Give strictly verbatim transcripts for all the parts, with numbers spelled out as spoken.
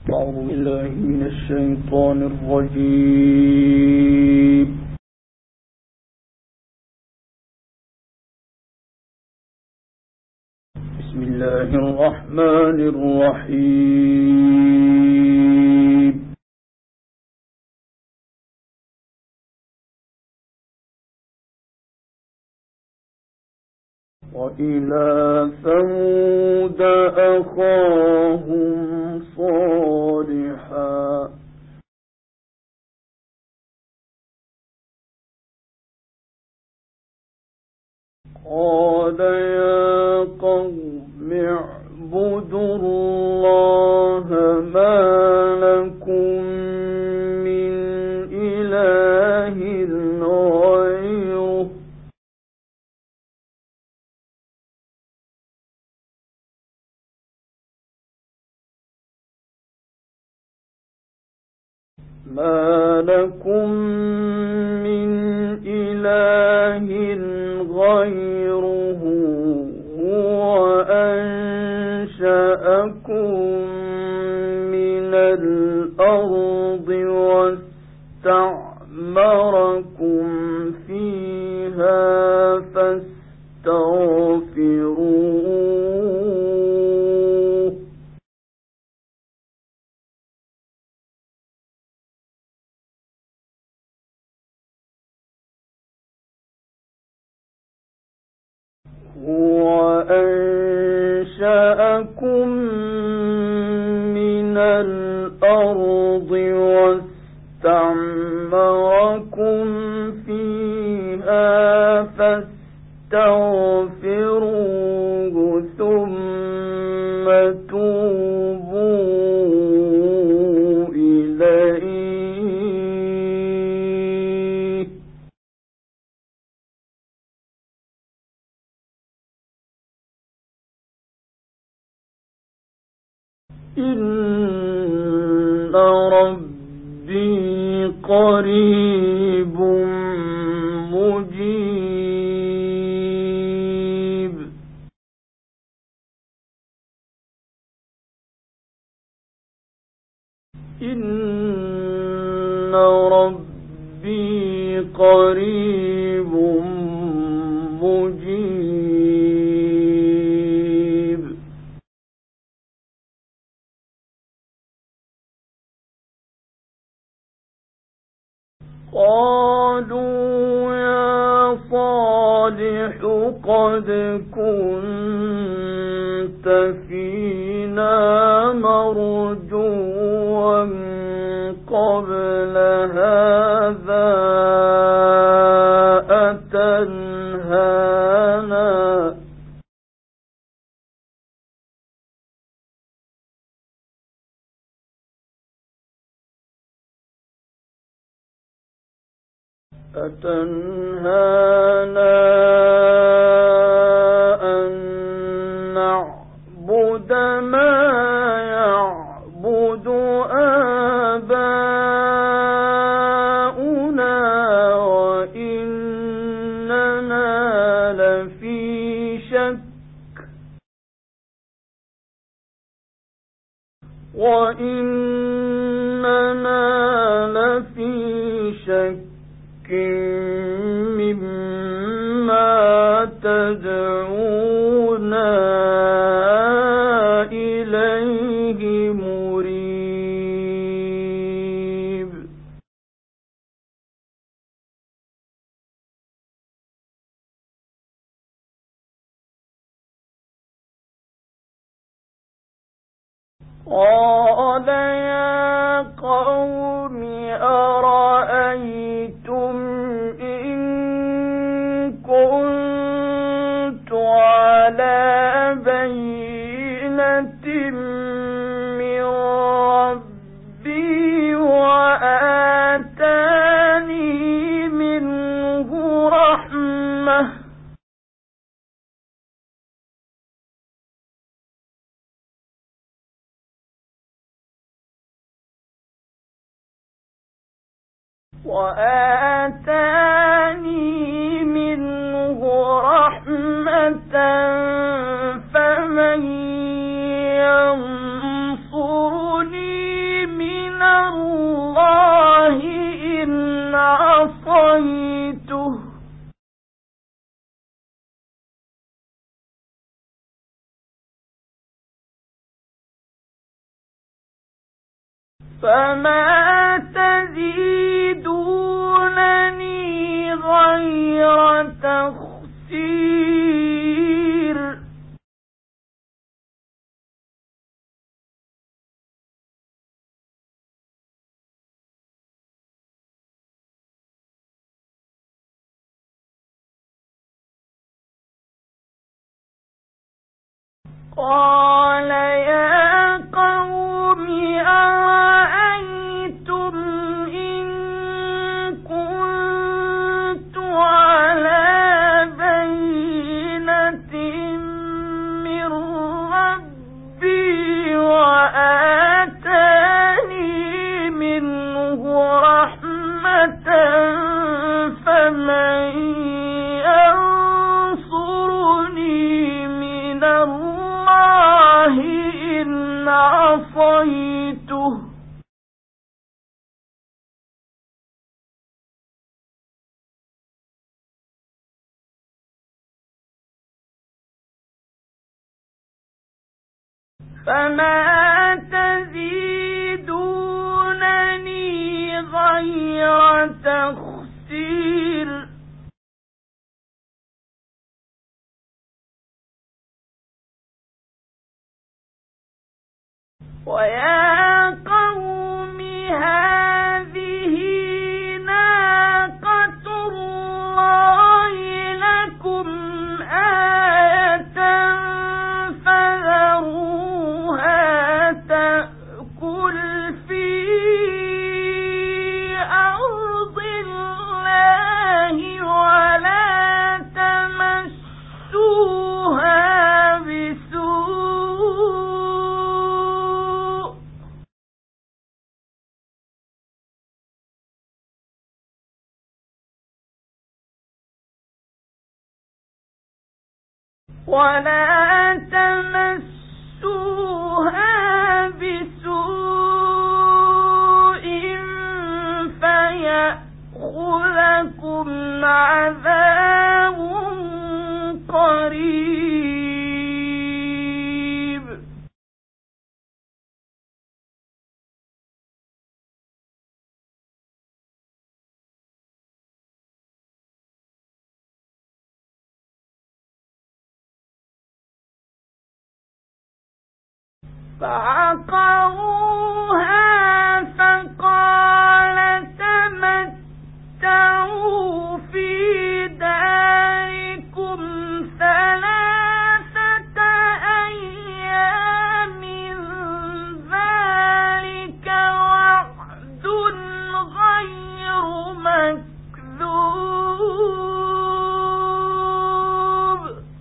أعوذ بالله من الشيطان الرجيم. بسم الله الرحمن الرحيم. وإلى ثمود أخاهم صالحا قال يا قوم اعبدوا الله ما لكم من إله غيره ما لكم من إله غيره هو أنشأكم من الأرض واستعمركم فيها فاستغفروه هو أنشأكم من الأرض واستعمركم فيها فاستغفروه ثم توبوا إليه إن ربي قريب مجيب إن ربي قريب مجيب قالوا يا صالح قد كنت فينا مرجوا قبل هذا أتنهانا أتنهانا أن نعبد ما يعبد آباؤنا وإننا لفي شك وإننا لفي شك مما تدعونا إليه مريب قال يا قوم أرأيتم إن كنت على بينة من ربي وآتاني منه رحمة وآتاني منه رحمة فمن ينصرني فما تزيدونني غير تخسير قال يا قوم أرأيتم إن كنت على بينة من ربي وآتاني منه رحمة فمن ينصرني من الله إن عصيته فما تزيدونني غير تخسير ويا قوم هذه ناقة الله لكم آية فذروها تأكل في أرض الله ولا تمسوها بسوء ولا تمسوها بسوء فيأخذكم عذاب قريب فعقروها فقال تمتعوا في داركم ثلاثة أيام ذلك وعد غير مكذوب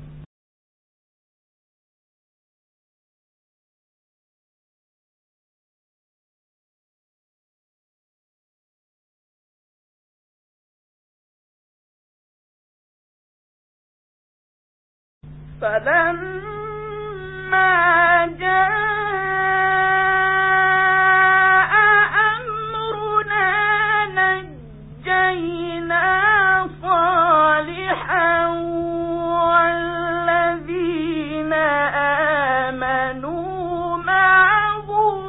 فلما جاء أمرنا نجينا صالحا والذين آمنوا معه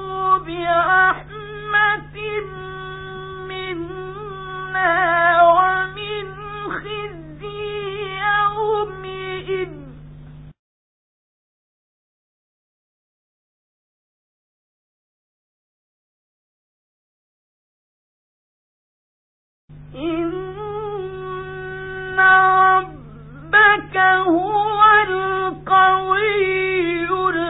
برحمة منا ومن خزي يومئذ إن ربك هو القوي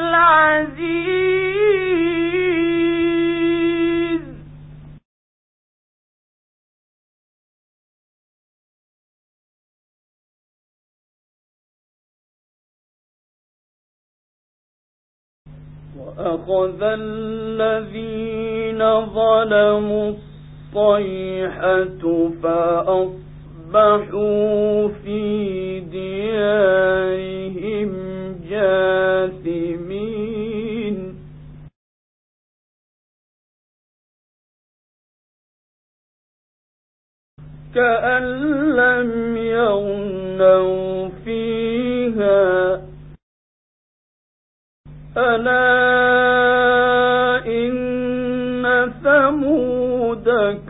العزيز وأخذ الذين ظلموا الصيحة فأصبحوا في ديارهم جاثمين كأن لم يغنوا فيها ألا إن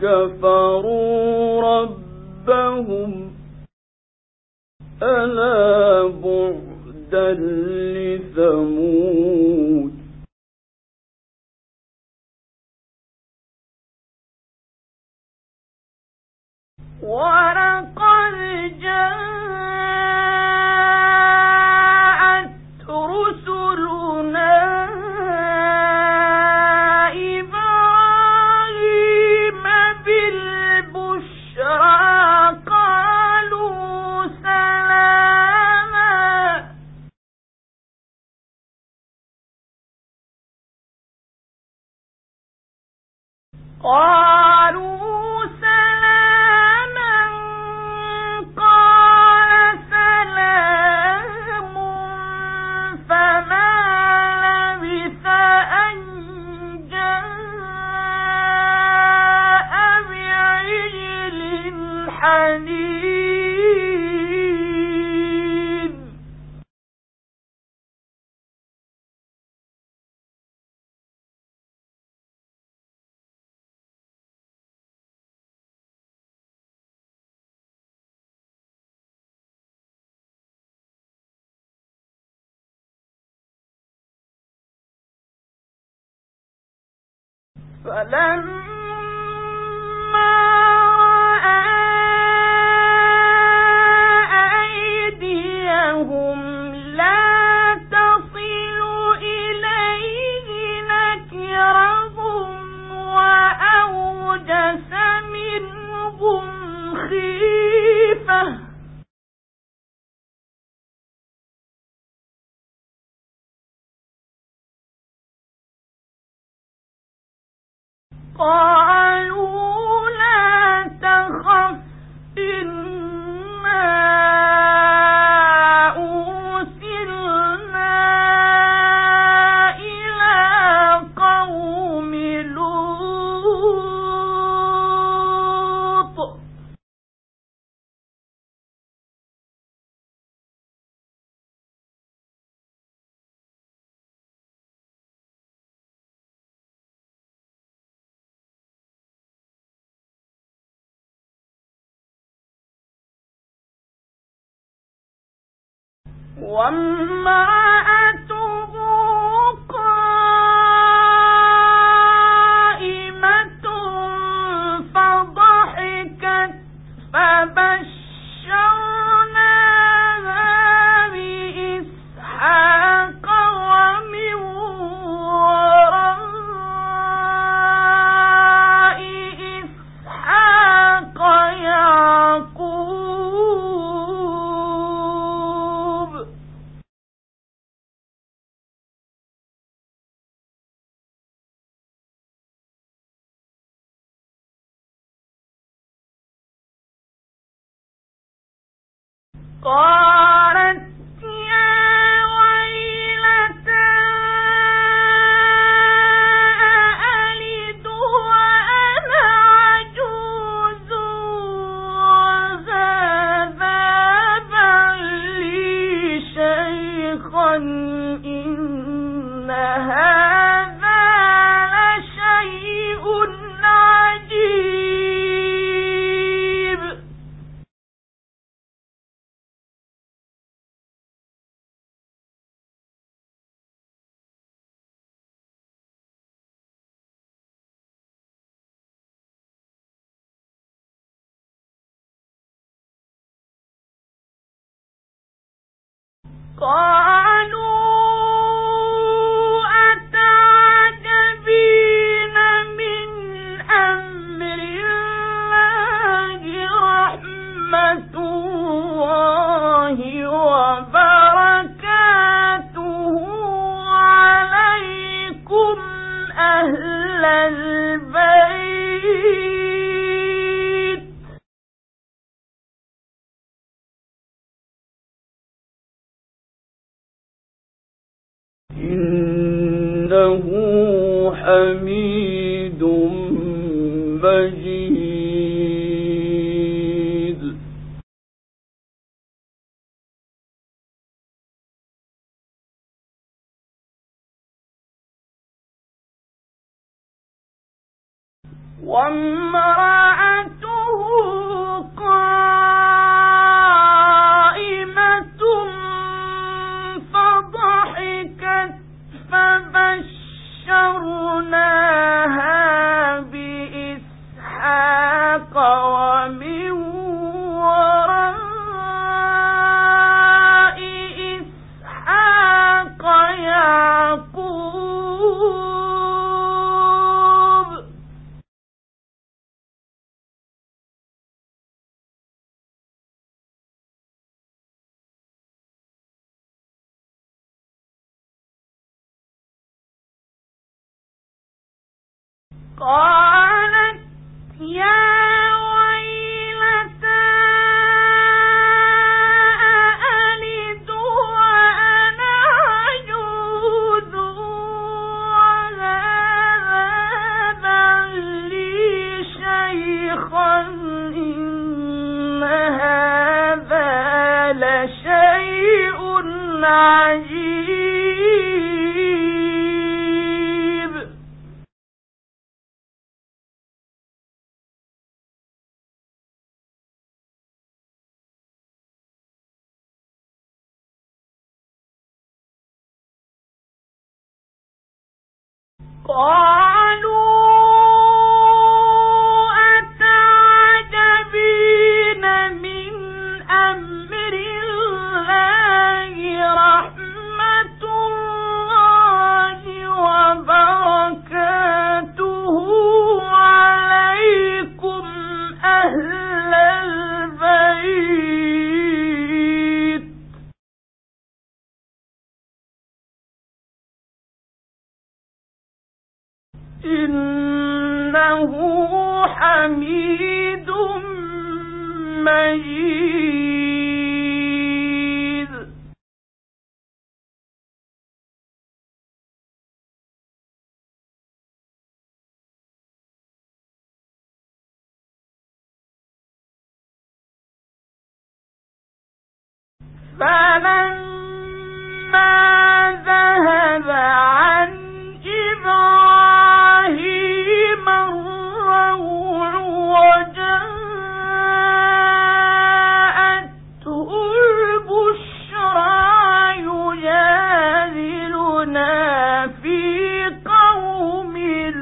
كفروا ربهم ألا بعدا لثمود ولقد جاءت رسلنا إبراهيم بالبشرى قالوا سلاما قالوا فلما رأى أيديهم لا تصل إليه نكرهم وأوجس منهم خيفة قالوا لا تخف إنا أرسلنا إلى قوم لوط وامرأته قائمة فضحكت فبشرناها بإسحاق ومن وراء إسحاق يعقوب قالت يا ويلتى أألد وأنا عجوز وهذا بعلي شيخا إن هذا لشيء عجيب قالوا أتعجبين من أمر الله رحمة الله وبركاته عليكم أهل البيت إنه حميد مجيد وامرأته قائمة فضحكت فبشرناها بإسحاق ومن وراء إسحاق يعقوب. قالت يا ويلتى أألد وأنا عجوز وهذا بعلي شيخا إن هذا لشيء عجيب. قالوا أتعجبين من أمر الله رحمة الله وبركاته عليكم أهل البيت إنه حميد مجيد. فلما ذهب عن إبراهيم الروع وجاءته البشرى يجادلنا في قوم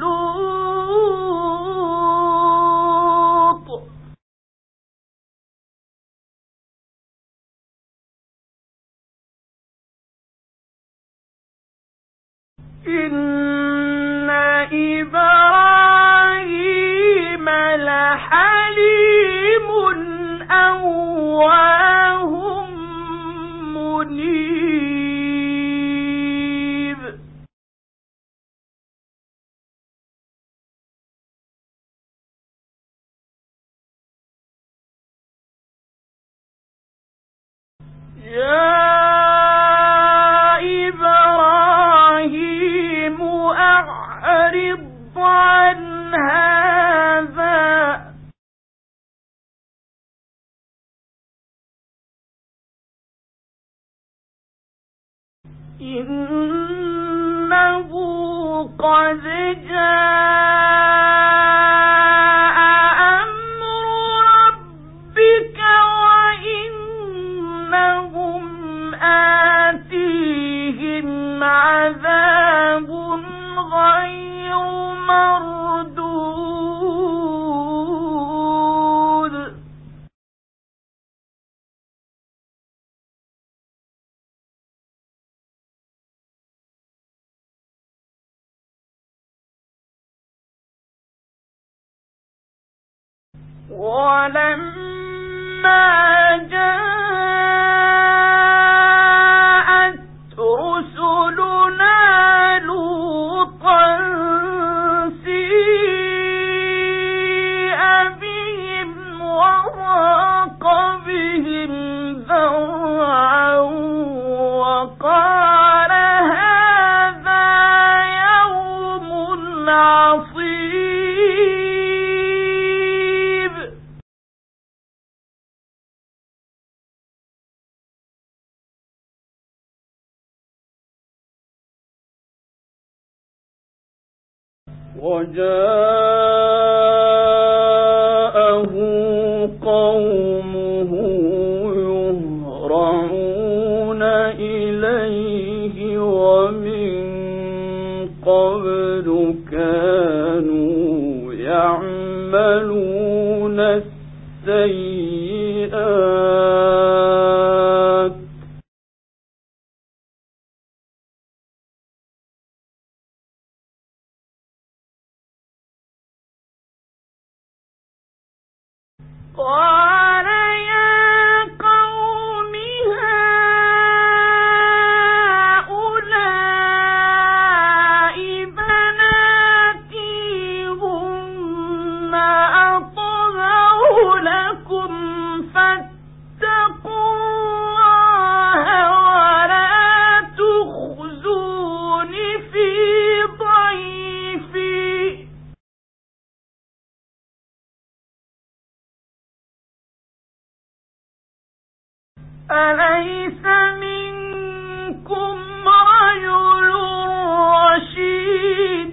لوط إن إبراهيم لحليم أواه منيب. يا إبراهيم أعرض عن هذا إنه قد جاء أمر ربك وإنهم آتيهم عذاب غير مردود. ولما جاءت رسلنا لوطا سيء بهم وضاق بهم ذرعا وقال هذا يوم عصيب. وجاء كانوا يعملون السيئات قال يا قوم هؤلاء بناتي هن أطهر لكم فاتقوا الله ولا تخزون في ضيفي أليس منكم رجل رشيد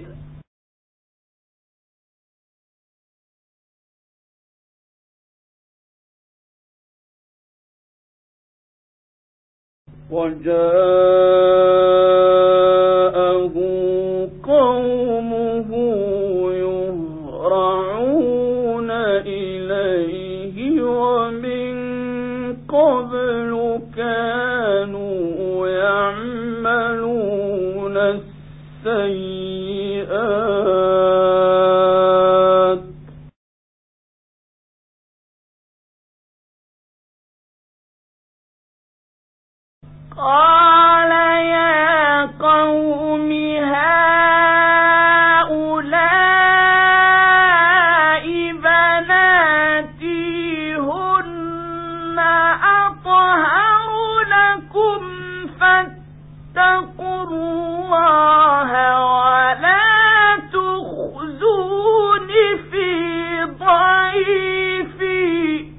وجاءه قومه يهرعون إليه ومن قبل كانوا يعملون السيئات قال يا قوم هؤلاء بناتي هن أطهر لكم فاتقوا الله ولا تخزون في ضيفي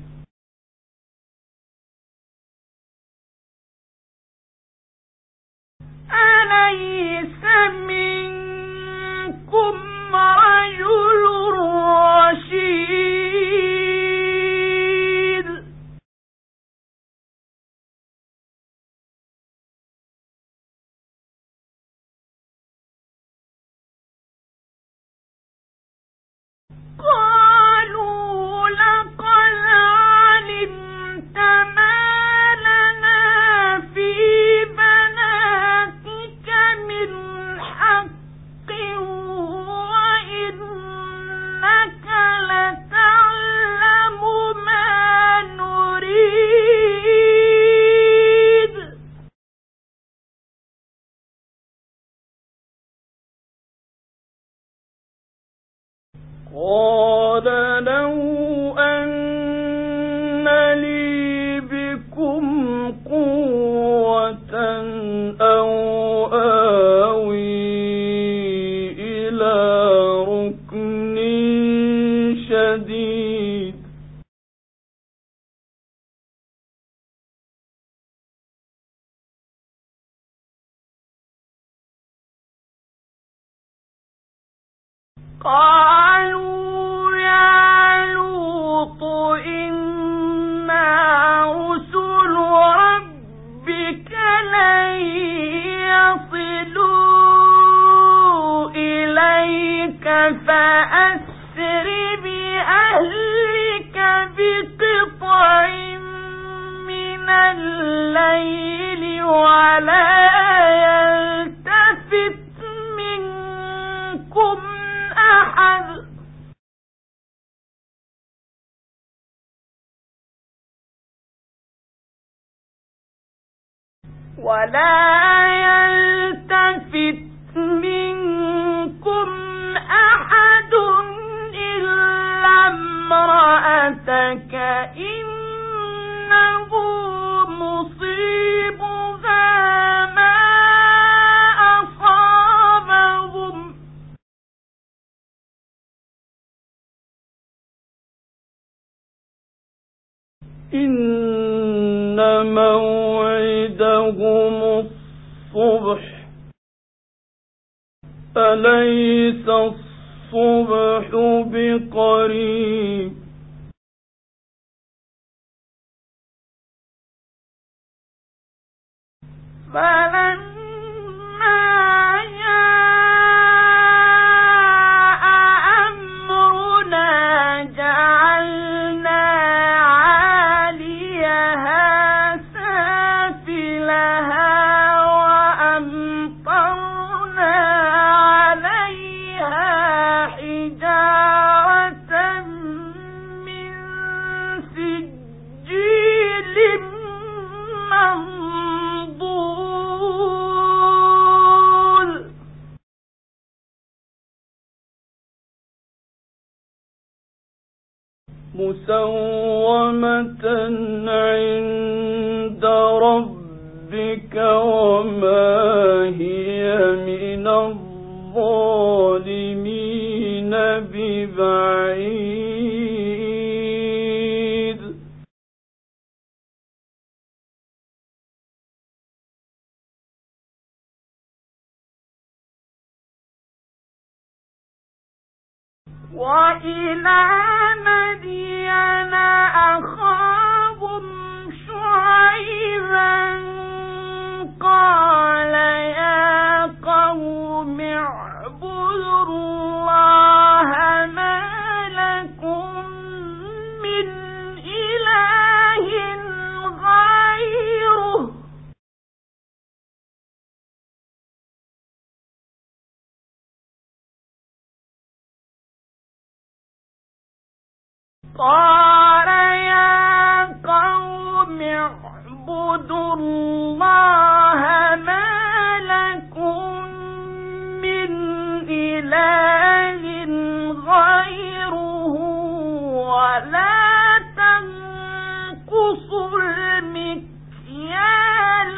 أليس منكم رجل رشيد قالوا لقد علمت ما لنا في بناتك من حق وإنك لتعلم ما نريد قال لو أن لي بكم قوة أو آوي إلى ركن شديد قالوا يا لوط إنا رسل ربك لن يصلوا إليك فأسر بأهلك بقطع من الليل ولا يلتفت منكم أحد ولا يلتفت منكم أحد إلا امرأتك إنه مصيبها ما أصابهم إن موعدهم الصبح أليس الصبح بقريب فلما جاء حجارة من سجيل منضود مسومة عند ربك وما هي من الظالمين ببعيد وإلى مدين أخاهم شعيبا قال يا قوم اعبدوا الله ما لكم من إله غيره قال يا قوم اعبدوا الله ما لكم من إله غيره ولا تنقصوا المكيال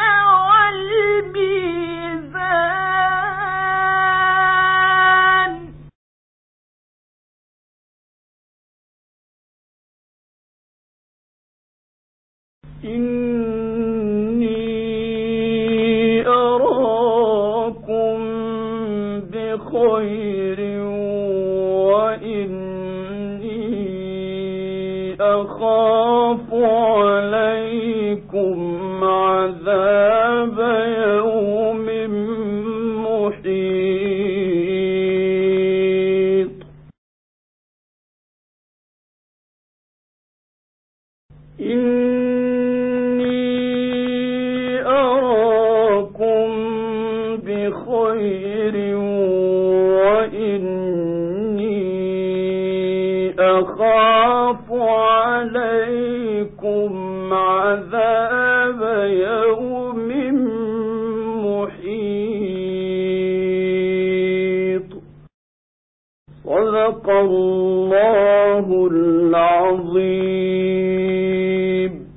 والميزان إني أراكم بخير وإني أخاف عليكم عذاب يوم محيط بخير وإني أخاف عليكم عذاب يوم محيط صدق الله العظيم.